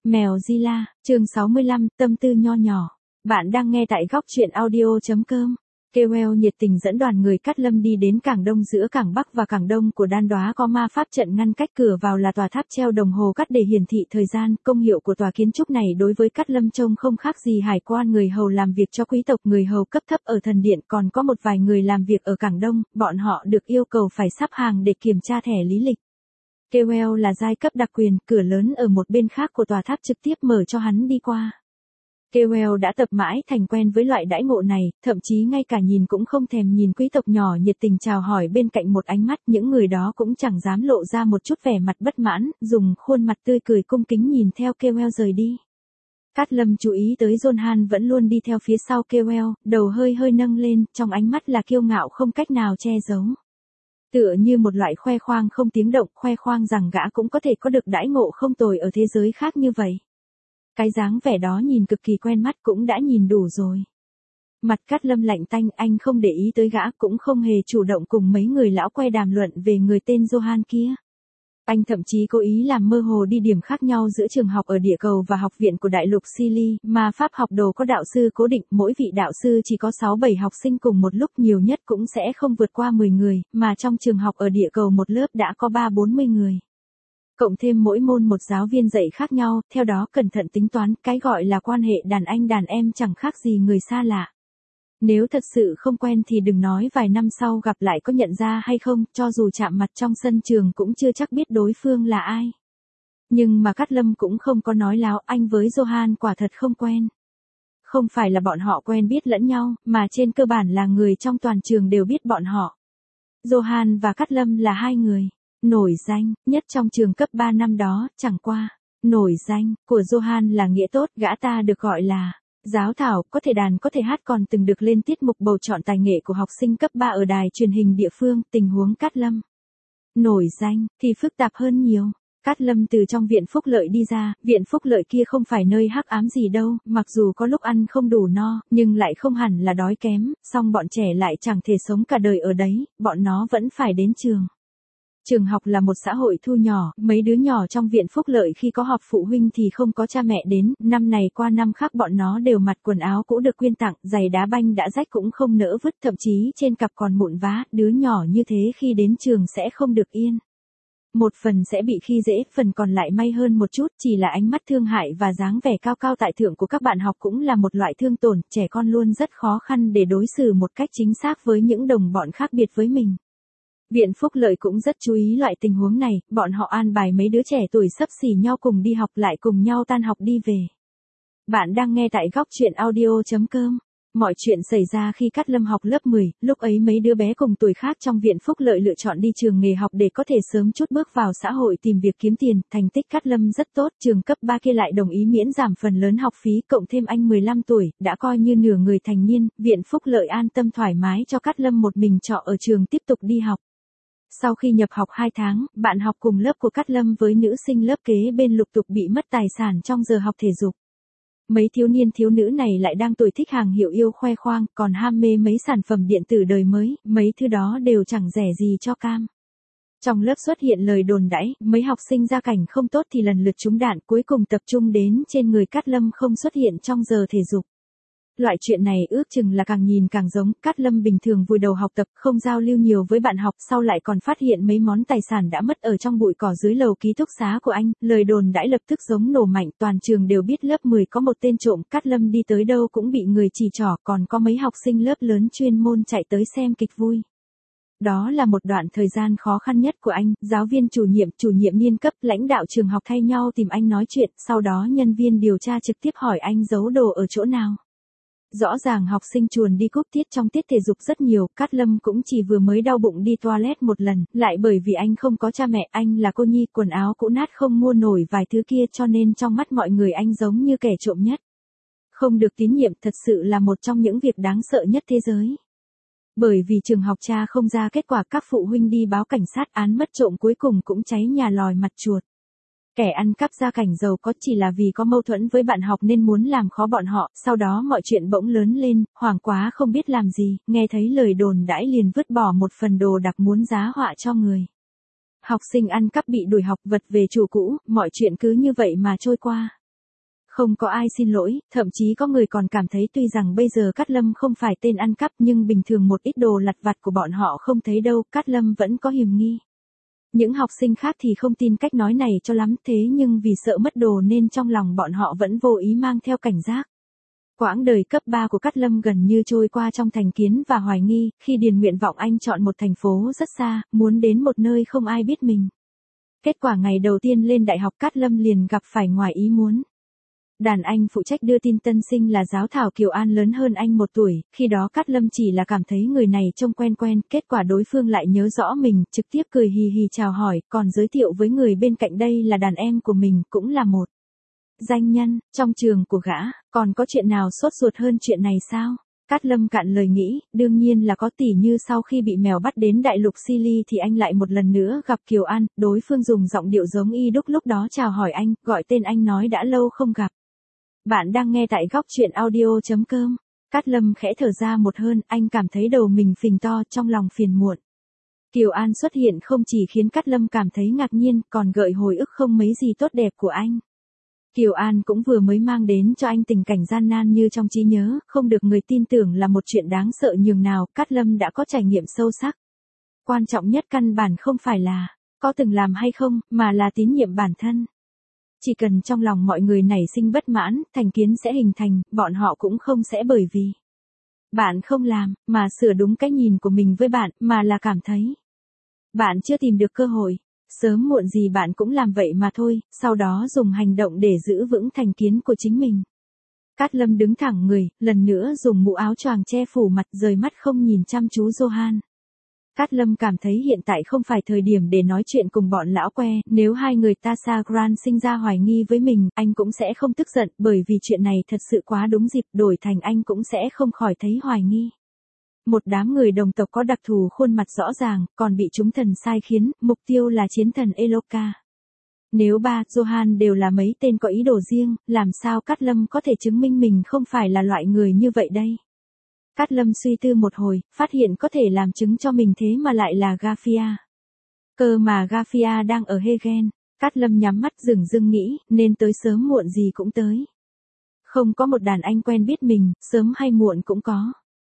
Mèo Zilla, chương 65, tâm tư nho nhỏ. Bạn đang nghe tại góc truyện audio.com. Kewell nhiệt tình dẫn đoàn người Cát Lâm đi đến cảng đông. Giữa cảng Bắc và cảng Đông của Đan Đoá có ma pháp trận ngăn cách, cửa vào là tòa tháp treo đồng hồ cắt để hiển thị thời gian. Công hiệu của tòa kiến trúc này đối với Cát Lâm trông không khác gì hải quan, người hầu làm việc cho quý tộc, người hầu cấp thấp ở thần điện, còn có một vài người làm việc ở cảng Đông, bọn họ được yêu cầu phải sắp hàng để kiểm tra thẻ lý lịch. Kewell là giai cấp đặc quyền, cửa lớn ở một bên khác của tòa tháp trực tiếp mở cho hắn đi qua. Kewell đã tập mãi thành quen với loại đãi ngộ này, thậm chí ngay cả nhìn cũng không thèm nhìn quý tộc nhỏ nhiệt tình chào hỏi bên cạnh một ánh mắt, những người đó cũng chẳng dám lộ ra một chút vẻ mặt bất mãn, dùng khuôn mặt tươi cười cung kính nhìn theo Kewell rời đi. Cát Lâm chú ý tới Johan vẫn luôn đi theo phía sau Kewell, đầu hơi hơi nâng lên, trong ánh mắt là kiêu ngạo không cách nào che giấu. Tựa như một loại khoe khoang không tiếng động, khoe khoang rằng gã cũng có thể có được đãi ngộ không tồi ở thế giới khác như vậy. Cái dáng vẻ đó nhìn cực kỳ quen mắt cũng đã nhìn đủ rồi. Mặt Cát Lâm lạnh tanh, anh không để ý tới gã, cũng không hề chủ động cùng mấy người lão quay đàm luận về người tên Johan kia. Anh thậm chí cố ý làm mơ hồ đi điểm khác nhau giữa trường học ở địa cầu và học viện của đại lục Silly, mà pháp học đồ có đạo sư cố định, mỗi vị đạo sư chỉ có 6-7 học sinh cùng một lúc, nhiều nhất cũng sẽ không vượt qua 10 người, mà trong trường học ở địa cầu một lớp đã có 30-40 người. Cộng thêm mỗi môn một giáo viên dạy khác nhau, theo đó cẩn thận tính toán, cái gọi là quan hệ đàn anh đàn em chẳng khác gì người xa lạ. Nếu thật sự không quen thì đừng nói vài năm sau gặp lại có nhận ra hay không, cho dù chạm mặt trong sân trường cũng chưa chắc biết đối phương là ai. Nhưng mà Cát Lâm cũng không có nói láo, anh với Johan quả thật không quen. Không phải là bọn họ quen biết lẫn nhau, mà trên cơ bản là người trong toàn trường đều biết bọn họ. Johan và Cát Lâm là hai người nổi danh nhất trong trường cấp 3 năm đó, chẳng qua. Nổi danh của Johan là nghĩa tốt, gã ta được gọi là giáo thảo, có thể đàn có thể hát, còn từng được lên tiết mục bầu chọn tài nghệ của học sinh cấp 3 ở đài truyền hình địa phương. Tình huống Cát Lâm nổi danh thì phức tạp hơn nhiều. Cát Lâm từ trong viện phúc lợi đi ra, viện phúc lợi kia không phải nơi hắc ám gì đâu, mặc dù có lúc ăn không đủ no, nhưng lại không hẳn là đói kém, song bọn trẻ lại chẳng thể sống cả đời ở đấy, bọn nó vẫn phải đến trường. Trường học là một xã hội thu nhỏ, mấy đứa nhỏ trong viện phúc lợi khi có họp phụ huynh thì không có cha mẹ đến, năm này qua năm khác bọn nó đều mặc quần áo cũ được quyên tặng, giày đá banh đã rách cũng không nỡ vứt, thậm chí trên cặp còn mụn vá, đứa nhỏ như thế khi đến trường sẽ không được yên. Một phần sẽ bị khi dễ, phần còn lại may hơn một chút, chỉ là ánh mắt thương hại và dáng vẻ cao cao tại thượng của các bạn học cũng là một loại thương tổn, trẻ con luôn rất khó khăn để đối xử một cách chính xác với những đồng bọn khác biệt với mình. Viện phúc lợi cũng rất chú ý loại tình huống này, bọn họ an bài mấy đứa trẻ tuổi xấp xỉ nhau cùng đi học lại cùng nhau tan học đi về. Bạn đang nghe tại góc truyện audio.com. Mọi chuyện xảy ra khi Cát Lâm học lớp 10, lúc ấy mấy đứa bé cùng tuổi khác trong viện phúc lợi lựa chọn đi trường nghề học để có thể sớm chút bước vào xã hội tìm việc kiếm tiền, thành tích Cát Lâm rất tốt, trường cấp 3 kia lại đồng ý miễn giảm phần lớn học phí, cộng thêm anh 15 tuổi, đã coi như nửa người thành niên, viện phúc lợi an tâm thoải mái cho Cát Lâm một mình trọ ở trường tiếp tục đi học. Sau khi nhập học 2 tháng, bạn học cùng lớp của Cát Lâm với nữ sinh lớp kế bên lục tục bị mất tài sản trong giờ học thể dục. Mấy thiếu niên thiếu nữ này lại đang tuổi thích hàng hiệu yêu khoe khoang, còn ham mê mấy sản phẩm điện tử đời mới, mấy thứ đó đều chẳng rẻ gì cho cam. Trong lớp xuất hiện lời đồn đãi, mấy học sinh gia cảnh không tốt thì lần lượt trúng đạn, cuối cùng tập trung đến trên người Cát Lâm không xuất hiện trong giờ thể dục. Loại chuyện này ước chừng là càng nhìn càng giống, Cát Lâm bình thường vùi đầu học tập, không giao lưu nhiều với bạn học, sau lại còn phát hiện mấy món tài sản đã mất ở trong bụi cỏ dưới lầu ký túc xá của anh, lời đồn đãi lập tức giống nổ mạnh, toàn trường đều biết lớp 10 có một tên trộm, Cát Lâm đi tới đâu cũng bị người chỉ trỏ, còn có mấy học sinh lớp lớn chuyên môn chạy tới xem kịch vui. Đó là một đoạn thời gian khó khăn nhất của anh, giáo viên chủ nhiệm niên cấp, lãnh đạo trường học thay nhau tìm anh nói chuyện, sau đó nhân viên điều tra trực tiếp hỏi anh giấu đồ ở chỗ nào. Rõ ràng học sinh chuồn đi cúp tiết trong tiết thể dục rất nhiều, Cát Lâm cũng chỉ vừa mới đau bụng đi toilet một lần, lại bởi vì anh không có cha mẹ, anh là cô nhi, quần áo cũ nát không mua nổi vài thứ kia cho nên trong mắt mọi người anh giống như kẻ trộm nhất. Không được tín nhiệm thật sự là một trong những việc đáng sợ nhất thế giới. Bởi vì trường học tra không ra kết quả, các phụ huynh đi báo cảnh sát, án mất trộm cuối cùng cũng cháy nhà lòi mặt chuột. Kẻ ăn cắp gia cảnh giàu có chỉ là vì có mâu thuẫn với bạn học nên muốn làm khó bọn họ, sau đó mọi chuyện bỗng lớn lên, hoảng quá không biết làm gì, nghe thấy lời đồn đãi liền vứt bỏ một phần đồ đặc muốn giá họa cho người. Học sinh ăn cắp bị đuổi học, vật về chủ cũ, mọi chuyện cứ như vậy mà trôi qua. Không có ai xin lỗi, thậm chí có người còn cảm thấy tuy rằng bây giờ Cát Lâm không phải tên ăn cắp nhưng bình thường một ít đồ lặt vặt của bọn họ không thấy đâu, Cát Lâm vẫn có hiềm nghi. Những học sinh khác thì không tin cách nói này cho lắm, thế nhưng vì sợ mất đồ nên trong lòng bọn họ vẫn vô ý mang theo cảnh giác. Quãng đời cấp 3 của Cát Lâm gần như trôi qua trong thành kiến và hoài nghi, khi điền nguyện vọng anh chọn một thành phố rất xa, muốn đến một nơi không ai biết mình. Kết quả ngày đầu tiên lên đại học Cát Lâm liền gặp phải ngoài ý muốn. Đàn anh phụ trách đưa tin tân sinh là giáo thảo Kiều An lớn hơn anh 1 tuổi, khi đó Cát Lâm chỉ là cảm thấy người này trông quen quen, kết quả đối phương lại nhớ rõ mình, trực tiếp cười hì hì chào hỏi, còn giới thiệu với người bên cạnh đây là đàn em của mình, cũng là một danh nhân, trong trường của gã, còn có chuyện nào sốt ruột hơn chuyện này sao? Cát Lâm cạn lời nghĩ, đương nhiên là có, tỉ như sau khi bị mèo bắt đến đại lục Silly thì anh lại một lần nữa gặp Kiều An, đối phương dùng giọng điệu giống y đúc lúc đó chào hỏi anh, gọi tên anh nói đã lâu không gặp. Bạn đang nghe tại góc truyện audio.com. Cát Lâm khẽ thở ra một hơi, anh cảm thấy đầu mình phình to, trong lòng phiền muộn. Kiều An xuất hiện không chỉ khiến Cát Lâm cảm thấy ngạc nhiên, còn gợi hồi ức không mấy gì tốt đẹp của anh. Kiều An cũng vừa mới mang đến cho anh tình cảnh gian nan như trong trí nhớ, không được người tin tưởng là một chuyện đáng sợ nhường nào, Cát Lâm đã có trải nghiệm sâu sắc. Quan trọng nhất căn bản không phải là có từng làm hay không, mà là tín nhiệm bản thân. Chỉ cần trong lòng mọi người nảy sinh bất mãn, thành kiến sẽ hình thành, bọn họ cũng không sẽ bởi vì bạn không làm, mà sửa đúng cái nhìn của mình với bạn, mà là cảm thấy bạn chưa tìm được cơ hội. Sớm muộn gì bạn cũng làm vậy mà thôi, sau đó dùng hành động để giữ vững thành kiến của chính mình. Cát Lâm đứng thẳng người, lần nữa dùng mũ áo choàng che phủ mặt, rời mắt không nhìn chăm chú Johan. Cát Lâm cảm thấy hiện tại không phải thời điểm để nói chuyện cùng bọn lão que, nếu hai người Tasha Grant sinh ra hoài nghi với mình, anh cũng sẽ không tức giận, bởi vì chuyện này thật sự quá đúng dịp, đổi thành anh cũng sẽ không khỏi thấy hoài nghi. Một đám người đồng tộc có đặc thù khuôn mặt rõ ràng, còn bị chúng thần sai khiến, mục tiêu là chiến thần Eloka. Nếu Johan đều là mấy tên có ý đồ riêng, làm sao Cát Lâm có thể chứng minh mình không phải là loại người như vậy đây? Cát Lâm suy tư một hồi, phát hiện có thể làm chứng cho mình thế mà lại là Gafia. Cơ mà Gafia đang ở Hegen. Cát Lâm nhắm mắt dửng dưng nghĩ, nên tới sớm muộn gì cũng tới. Không có một đàn anh quen biết mình, sớm hay muộn cũng có.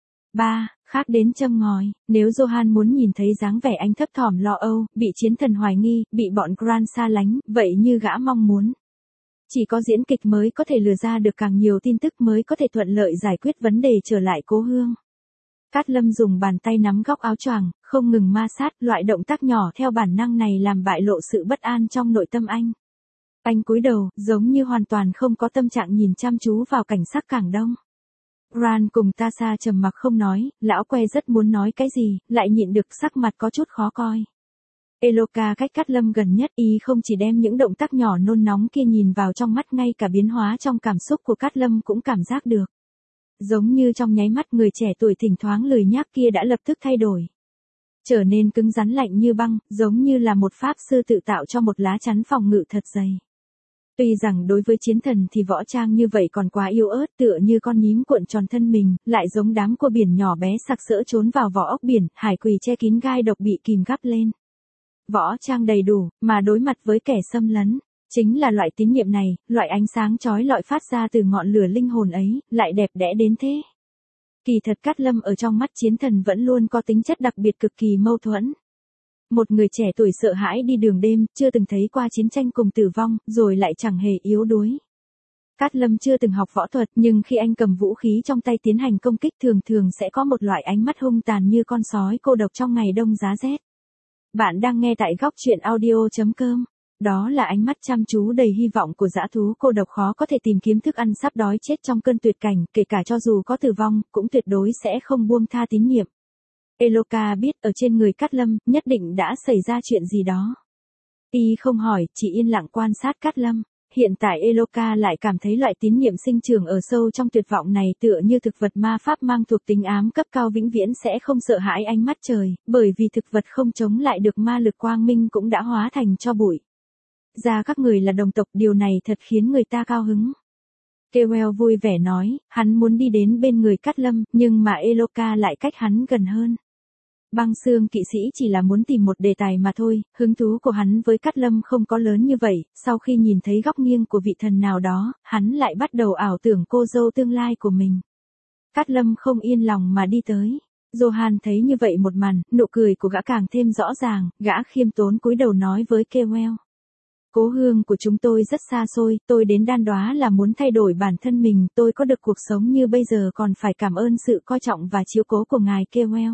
Khác đến châm ngòi, nếu Johan muốn nhìn thấy dáng vẻ anh thấp thỏm lo âu, bị chiến thần hoài nghi, bị bọn Grant xa lánh, vậy như gã mong muốn. Chỉ có diễn kịch mới có thể lừa ra được càng nhiều tin tức, mới có thể thuận lợi giải quyết vấn đề trở lại cố hương. Cát Lâm dùng bàn tay nắm góc áo choàng, không ngừng ma sát, loại động tác nhỏ theo bản năng này làm bại lộ sự bất an trong nội tâm anh. Anh cúi đầu, giống như hoàn toàn không có tâm trạng nhìn chăm chú vào cảnh sắc cảng đông. Grant cùng Tasha trầm mặc không nói, lão que rất muốn nói cái gì, lại nhịn được, sắc mặt có chút khó coi. Eloka cách Cát Lâm gần nhất, y không chỉ đem những động tác nhỏ nôn nóng kia nhìn vào trong mắt, ngay cả biến hóa trong cảm xúc của Cát Lâm cũng cảm giác được. Giống như trong nháy mắt, người trẻ tuổi thỉnh thoáng lười nhác kia đã lập tức thay đổi. Trở nên cứng rắn lạnh như băng, giống như là một pháp sư tự tạo cho một lá chắn phòng ngự thật dày. Tuy rằng đối với chiến thần thì võ trang như vậy còn quá yếu ớt, tựa như con nhím cuộn tròn thân mình, lại giống đám cua biển nhỏ bé sặc sỡ trốn vào vỏ ốc biển, hải quỳ che kín gai độc bị kìm gắp lên. Võ trang đầy đủ, mà đối mặt với kẻ xâm lấn, chính là loại tín nhiệm này, loại ánh sáng chói lọi phát ra từ ngọn lửa linh hồn ấy, lại đẹp đẽ đến thế. Kỳ thật Cát Lâm ở trong mắt chiến thần vẫn luôn có tính chất đặc biệt cực kỳ mâu thuẫn. Một người trẻ tuổi sợ hãi đi đường đêm, chưa từng thấy qua chiến tranh cùng tử vong, rồi lại chẳng hề yếu đuối. Cát Lâm chưa từng học võ thuật, nhưng khi anh cầm vũ khí trong tay tiến hành công kích, thường thường sẽ có một loại ánh mắt hung tàn như con sói cô độc trong ngày đông giá rét. Bạn đang nghe tại góc truyện audio.com. Đó là ánh mắt chăm chú đầy hy vọng của dã thú cô độc khó có thể tìm kiếm thức ăn, sắp đói chết trong cơn tuyệt cảnh, kể cả cho dù có tử vong, cũng tuyệt đối sẽ không buông tha tín nhiệm. Eloka biết ở trên người Cát Lâm, nhất định đã xảy ra chuyện gì đó. Y không hỏi, chỉ yên lặng quan sát Cát Lâm. Hiện tại Eloka lại cảm thấy loại tín nhiệm sinh trưởng ở sâu trong tuyệt vọng này tựa như thực vật ma pháp mang thuộc tính ám cấp cao vĩnh viễn sẽ không sợ hãi ánh mắt trời, bởi vì thực vật không chống lại được ma lực quang minh cũng đã hóa thành tro bụi. Ra các người là đồng tộc, điều này thật khiến người ta cao hứng. Kewell vui vẻ nói, hắn muốn đi đến bên người Cát Lâm, nhưng mà Eloka lại cách hắn gần hơn. Băng xương kỵ sĩ chỉ là muốn tìm một đề tài mà thôi, hứng thú của hắn với Cát Lâm không có lớn như vậy, sau khi nhìn thấy góc nghiêng của vị thần nào đó, hắn lại bắt đầu ảo tưởng cô dâu tương lai của mình. Cát Lâm không yên lòng mà đi tới. Johan thấy như vậy một màn, nụ cười của gã càng thêm rõ ràng, gã khiêm tốn cúi đầu nói với Kewell. Cố hương của chúng tôi rất xa xôi, tôi đến Đan Đoá là muốn thay đổi bản thân mình, tôi có được cuộc sống như bây giờ còn phải cảm ơn sự coi trọng và chiếu cố của ngài Kewell.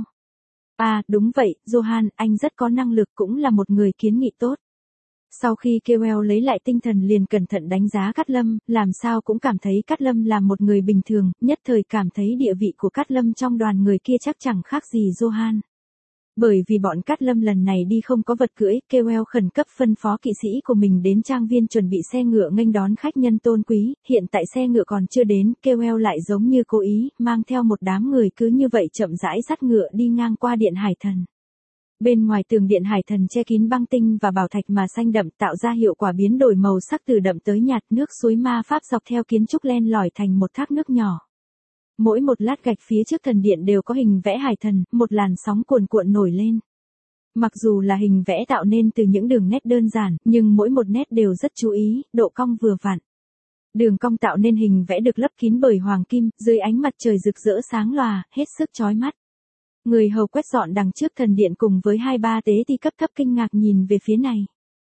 À, đúng vậy, Johan, anh rất có năng lực cũng là một người kiến nghị tốt. Sau khi Kewell lấy lại tinh thần liền cẩn thận đánh giá Cát Lâm, làm sao cũng cảm thấy Cát Lâm là một người bình thường, nhất thời cảm thấy địa vị của Cát Lâm trong đoàn người kia chắc chẳng khác gì Johan. Bởi vì bọn Cát Lâm lần này đi không có vật cưỡi, Kewell khẩn cấp phân phó kỵ sĩ của mình đến trang viên chuẩn bị xe ngựa nghênh đón khách nhân tôn quý, hiện tại xe ngựa còn chưa đến, Kewell lại giống như cố ý, mang theo một đám người cứ như vậy chậm rãi dắt ngựa đi ngang qua điện Hải Thần. Bên ngoài tường điện Hải Thần che kín băng tinh và bảo thạch mà xanh đậm tạo ra hiệu quả biến đổi màu sắc từ đậm tới nhạt, nước suối ma pháp dọc theo kiến trúc len lỏi thành một thác nước nhỏ. Mỗi một lát gạch phía trước thần điện đều có hình vẽ Hải Thần, một làn sóng cuồn cuộn nổi lên. Mặc dù là hình vẽ tạo nên từ những đường nét đơn giản, nhưng mỗi một nét đều rất chú ý, độ cong vừa vặn. Đường cong tạo nên hình vẽ được lấp kín bởi hoàng kim, dưới ánh mặt trời rực rỡ sáng lòa, hết sức chói mắt. Người hầu quét dọn đằng trước thần điện cùng với 2-3 tế ti cấp thấp kinh ngạc nhìn về phía này.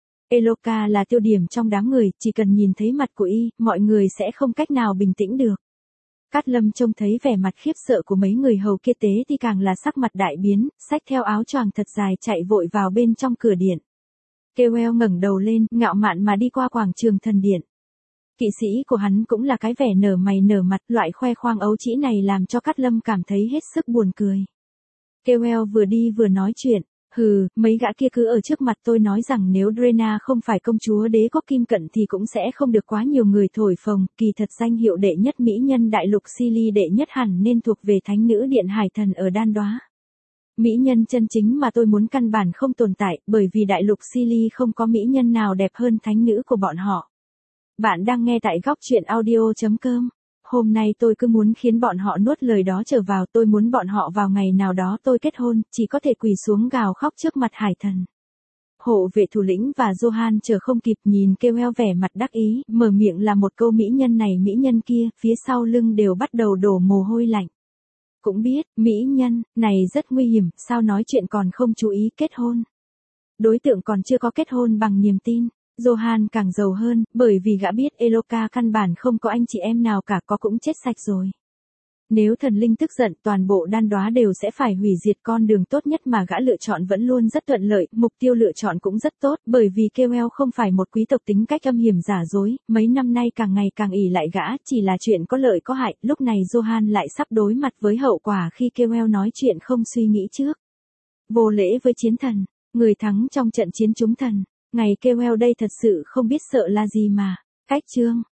Eloka là tiêu điểm trong đám người, chỉ cần nhìn thấy mặt của y, mọi người sẽ không cách nào bình tĩnh được. Cát Lâm trông thấy vẻ mặt khiếp sợ của mấy người hầu kia tế thì càng là sắc mặt đại biến, xách theo áo choàng thật dài chạy vội vào bên trong cửa điện. Kewell ngẩng đầu lên, ngạo mạn mà đi qua quảng trường thần điện. Kỵ sĩ của hắn cũng là cái vẻ nở mày nở mặt, loại khoe khoang ấu trĩ này làm cho Cát Lâm cảm thấy hết sức buồn cười. Kewell vừa đi vừa nói chuyện. Hừ, mấy gã kia cứ ở trước mặt tôi nói rằng nếu Drena không phải công chúa đế quốc Kim Cận thì cũng sẽ không được quá nhiều người thổi phồng, kỳ thật danh hiệu đệ nhất mỹ nhân đại lục Silly đệ nhất hẳn nên thuộc về thánh nữ điện Hải Thần ở Đan Đoá. Mỹ nhân chân chính mà tôi muốn căn bản không tồn tại, bởi vì đại lục Silly không có mỹ nhân nào đẹp hơn thánh nữ của bọn họ. Bạn đang nghe tại góc truyện audio.com. Hôm nay tôi cứ muốn khiến bọn họ nuốt lời đó trở vào, tôi muốn bọn họ vào ngày nào đó tôi kết hôn, chỉ có thể quỳ xuống gào khóc trước mặt Hải Thần. Hộ vệ thủ lĩnh và Johan chờ không kịp nhìn Kewell vẻ mặt đắc ý, mở miệng là một câu mỹ nhân này mỹ nhân kia, phía sau lưng đều bắt đầu đổ mồ hôi lạnh. Cũng biết, mỹ nhân, này rất nguy hiểm, sao nói chuyện còn không chú ý kết hôn. Đối tượng còn chưa có kết hôn bằng niềm tin. Johan càng giàu hơn, bởi vì gã biết Eloka căn bản không có anh chị em nào cả, có cũng chết sạch rồi. Nếu thần linh tức giận, toàn bộ Đan Đoá đều sẽ phải hủy diệt, con đường tốt nhất mà gã lựa chọn vẫn luôn rất thuận lợi, mục tiêu lựa chọn cũng rất tốt, bởi vì Kewell không phải một quý tộc tính cách âm hiểm giả dối, mấy năm nay càng ngày càng ỷ lại gã, chỉ là chuyện có lợi có hại, lúc này Johan lại sắp đối mặt với hậu quả khi Kewell nói chuyện không suy nghĩ trước. Vô lễ với chiến thần, người thắng trong trận chiến chúng thần. Ngày Kewell đây thật sự không biết sợ là gì mà. Cách chương.